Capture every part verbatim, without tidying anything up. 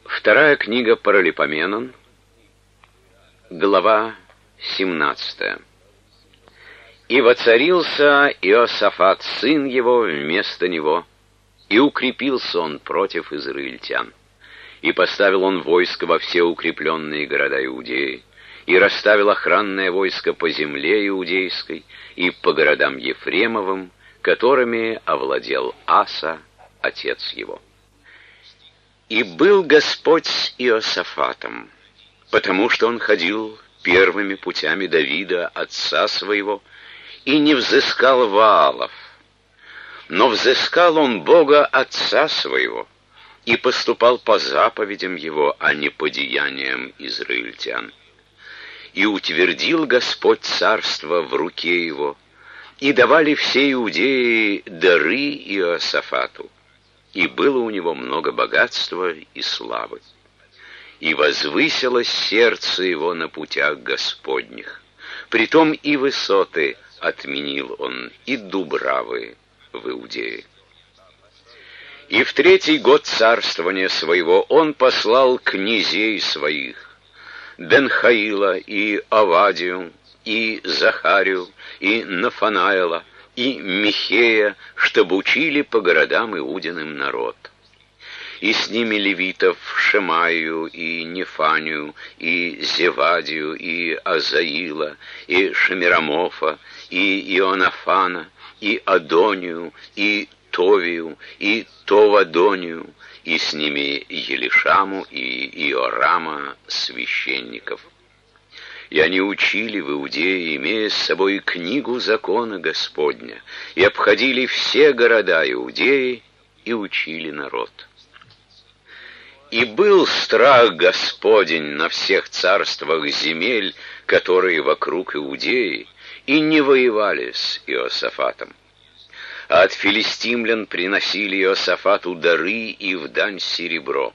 Вторая книга Паралипоменон, глава семнадцатая. «И воцарился Иосафат, сын его, вместо него, и укрепился он против израильтян. И поставил он войско во все укрепленные города Иудеи, и расставил охранное войско по земле иудейской и по городам Ефремовым, которыми овладел Аса, отец его. И был Господь с Иосафатом, потому что он ходил первыми путями Давида, отца своего, и не взыскал Ваалов, но взыскал он Бога отца своего, и поступал по заповедям его, а не по деяниям израильтян. И утвердил Господь царство в руке его, и давали все иудеи дары Иосафату, и было у него много богатства и славы. И возвысилось сердце его на путях Господних, притом и высоты отменил он, и дубравы в Иудее. И в третий год царствования своего он послал князей своих, Бенхаила и Авадию, и Захарию, и Нафанаила, и Михея, чтобы учили по городам Иудиным народ. И с ними левитов Шемаию, и Нефанию, и Зевадию, и Азаила, и Шемирамофа, и Ионафана, и Адонию, и Товию, и Товадонию, и с ними Елишаму и Иорама, священников. И они учили в Иудее, имея с собой книгу закона Господня, и обходили все города Иудеи, и учили народ. И был страх Господень на всех царствах земель, которые вокруг Иудеи, и не воевали с Иосафатом. А от филистимлян приносили Иосафату дары и в дань серебро.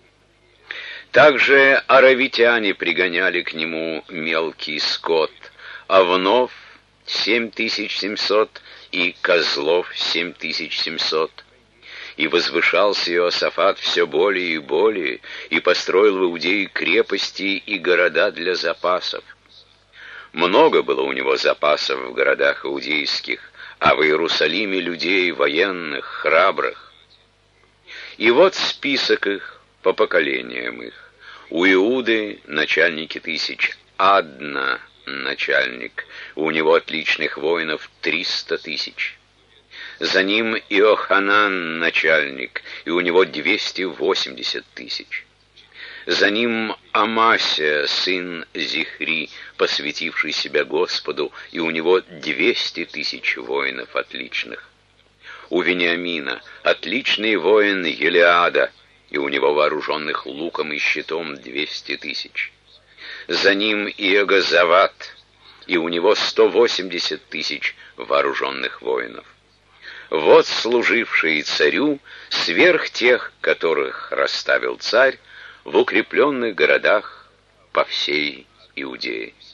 Также аравитяне пригоняли к нему мелкий скот, овнов семь тысяч семьсот и козлов семь тысяч семьсот. И возвышался Иосафат все более и более, и построил в Иудее крепости и города для запасов. Много было у него запасов в городах иудейских, а в Иерусалиме людей военных, храбрых. И вот список их по поколениям их. У Иуды начальники тысяч, Адна начальник, у него отличных воинов триста тысяч. За ним Иоханан начальник, и у него двести восемьдесят тысяч. За ним Амасия, сын Зихри, посвятивший себя Господу, и у него двести тысяч воинов отличных. У Вениамина отличный воин Елиада, и у него вооруженных луком и щитом двести тысяч. За ним Иегозават, и у него сто восемьдесят тысяч вооруженных воинов. Вот служившие царю сверх тех, которых расставил царь в укрепленных городах по всей Иудее.